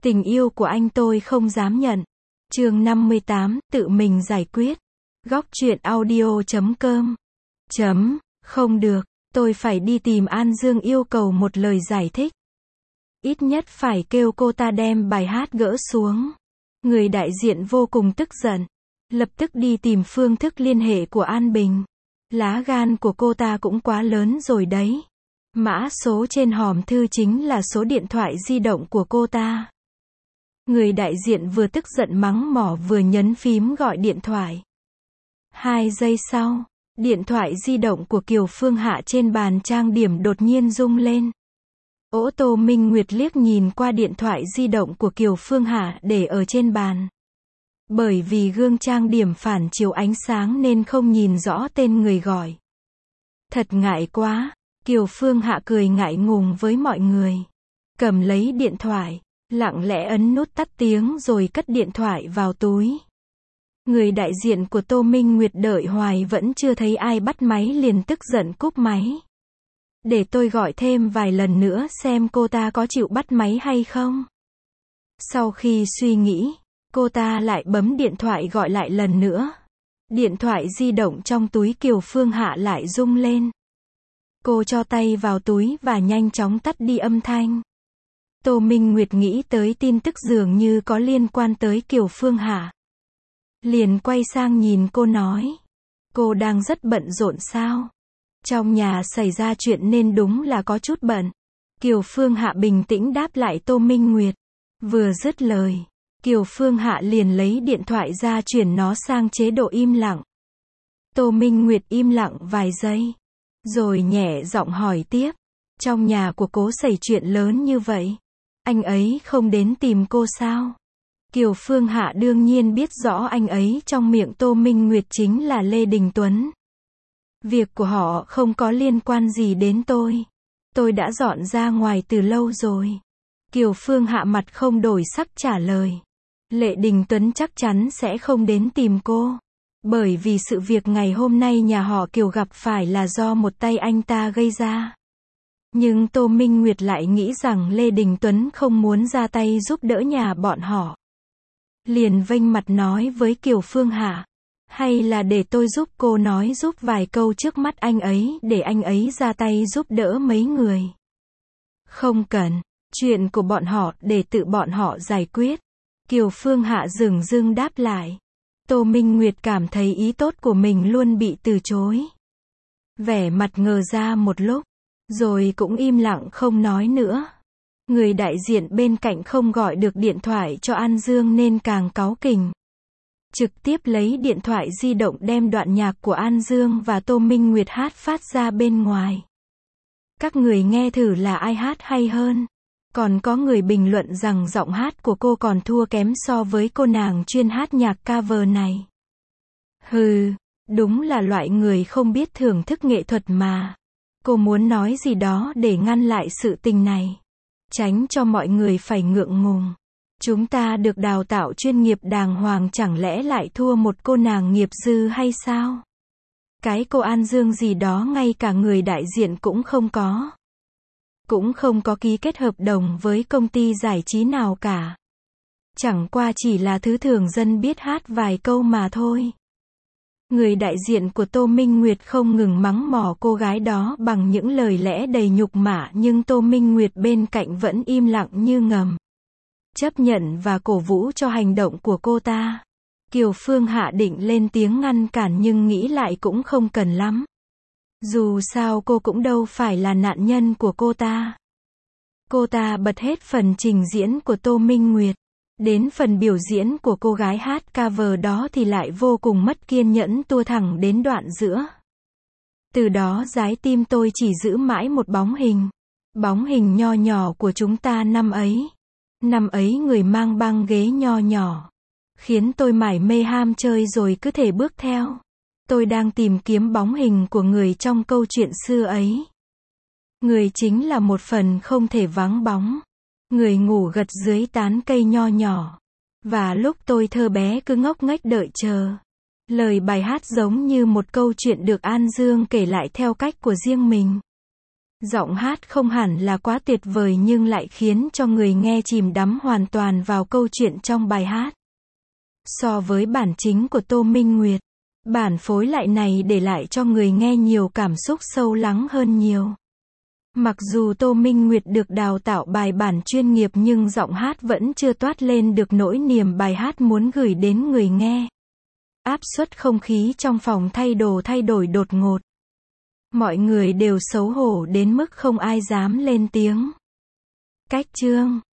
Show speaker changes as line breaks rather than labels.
Tình yêu của anh tôi không dám nhận. Chương 58, tự mình giải quyết. Góc truyện audio.com. Không được, tôi phải đi tìm An Dương yêu cầu một lời giải thích. Ít nhất phải kêu cô ta đem bài hát gỡ xuống. Người đại diện vô cùng tức giận. Lập tức đi tìm phương thức liên hệ của An Bình. Lá gan của cô ta cũng quá lớn rồi đấy. Mã số trên hòm thư chính là số điện thoại di động của cô ta. Người đại diện vừa tức giận mắng mỏ vừa nhấn phím gọi điện thoại. 2 giây sau, điện thoại di động của Kiều Phương Hạ trên bàn trang điểm đột nhiên rung lên. Tô Minh Nguyệt liếc nhìn qua điện thoại di động của Kiều Phương Hạ để ở trên bàn. Bởi vì gương trang điểm phản chiếu ánh sáng nên không nhìn rõ tên người gọi. Thật ngại quá, Kiều Phương Hạ cười ngại ngùng với mọi người. Cầm lấy điện thoại, lặng lẽ ấn nút tắt tiếng rồi cất điện thoại vào túi. Người đại diện của Tô Minh Nguyệt đợi hoài vẫn chưa thấy ai bắt máy liền tức giận cúp máy. Để tôi gọi thêm vài lần nữa xem cô ta có chịu bắt máy hay không. Sau khi suy nghĩ, cô ta lại bấm điện thoại gọi lại lần nữa. Điện thoại di động trong túi Kiều Phương Hạ lại rung lên. Cô cho tay vào túi và nhanh chóng tắt đi âm thanh. Tô Minh Nguyệt nghĩ tới tin tức dường như có liên quan tới Kiều Phương Hạ. Liền quay sang nhìn cô nói. Cô đang rất bận rộn sao? Trong nhà xảy ra chuyện nên đúng là có chút bận. Kiều Phương Hạ bình tĩnh đáp lại Tô Minh Nguyệt. Vừa dứt lời, Kiều Phương Hạ liền lấy điện thoại ra chuyển nó sang chế độ im lặng. Tô Minh Nguyệt im lặng vài giây. Rồi nhẹ giọng hỏi tiếp. Trong nhà của cố xảy chuyện lớn như vậy. Anh ấy không đến tìm cô sao? Kiều Phương Hạ đương nhiên biết rõ anh ấy trong miệng Tô Minh Nguyệt chính là Lê Đình Tuấn. Việc của họ không có liên quan gì đến tôi. Tôi đã dọn ra ngoài từ lâu rồi. Kiều Phương Hạ mặt không đổi sắc trả lời. Lê Đình Tuấn chắc chắn sẽ không đến tìm cô. Bởi vì sự việc ngày hôm nay nhà họ Kiều gặp phải là do một tay anh ta gây ra. Nhưng Tô Minh Nguyệt lại nghĩ rằng Lê Đình Tuấn không muốn ra tay giúp đỡ nhà bọn họ. Liền vênh mặt nói với Kiều Phương Hạ. Hay là để tôi giúp cô nói giúp vài câu trước mắt anh ấy để anh ấy ra tay giúp đỡ mấy người. Không cần, chuyện của bọn họ để tự bọn họ giải quyết. Kiều Phương Hạ dửng dưng đáp lại. Tô Minh Nguyệt cảm thấy ý tốt của mình luôn bị từ chối. Vẻ mặt ngờ ra một lúc, rồi cũng im lặng không nói nữa. Người đại diện bên cạnh không gọi được điện thoại cho An Dương nên càng cáu kỉnh. Trực tiếp lấy điện thoại di động đem đoạn nhạc của An Dương và Tô Minh Nguyệt hát phát ra bên ngoài. Các người nghe thử là ai hát hay hơn. Còn có người bình luận rằng giọng hát của cô còn thua kém so với cô nàng chuyên hát nhạc cover này. Hừ, đúng là loại người không biết thưởng thức nghệ thuật mà. Cô muốn nói gì đó để ngăn lại sự tình này. Tránh cho mọi người phải ngượng ngùng. Chúng ta được đào tạo chuyên nghiệp đàng hoàng chẳng lẽ lại thua một cô nàng nghiệp dư hay sao? Cái cô An Dương gì đó ngay cả người đại diện cũng không có. Cũng không có ký kết hợp đồng với công ty giải trí nào cả. Chẳng qua chỉ là thứ thường dân biết hát vài câu mà thôi. Người đại diện của Tô Minh Nguyệt không ngừng mắng mỏ cô gái đó bằng những lời lẽ đầy nhục mạ nhưng Tô Minh Nguyệt bên cạnh vẫn im lặng như ngầm. Chấp nhận và cổ vũ cho hành động của cô ta. Kiều Phương Hạ định lên tiếng ngăn cản nhưng nghĩ lại cũng không cần lắm. Dù sao cô cũng đâu phải là nạn nhân của cô ta. Cô ta bật hết phần trình diễn của Tô Minh Nguyệt. Đến phần biểu diễn của cô gái hát cover đó thì lại vô cùng mất kiên nhẫn tua thẳng đến đoạn giữa. Từ đó trái tim tôi chỉ giữ mãi một bóng hình. Bóng hình nho nhỏ của chúng ta năm ấy. Năm ấy người mang băng ghế nho nhỏ. Khiến tôi mải mê ham chơi rồi cứ thể bước theo. Tôi đang tìm kiếm bóng hình của người trong câu chuyện xưa ấy. Người chính là một phần không thể vắng bóng. Người ngủ gật dưới tán cây nho nhỏ. Và lúc tôi thơ bé cứ ngốc nghếch đợi chờ. Lời bài hát giống như một câu chuyện được An Dương kể lại theo cách của riêng mình. Giọng hát không hẳn là quá tuyệt vời nhưng lại khiến cho người nghe chìm đắm hoàn toàn vào câu chuyện trong bài hát. So với bản chính của Tô Minh Nguyệt, bản phối lại này để lại cho người nghe nhiều cảm xúc sâu lắng hơn nhiều. Mặc dù Tô Minh Nguyệt được đào tạo bài bản chuyên nghiệp nhưng giọng hát vẫn chưa toát lên được nỗi niềm bài hát muốn gửi đến người nghe. Áp suất không khí trong phòng thay đổi đột ngột. Mọi người đều xấu hổ đến mức không ai dám lên tiếng. Cách chương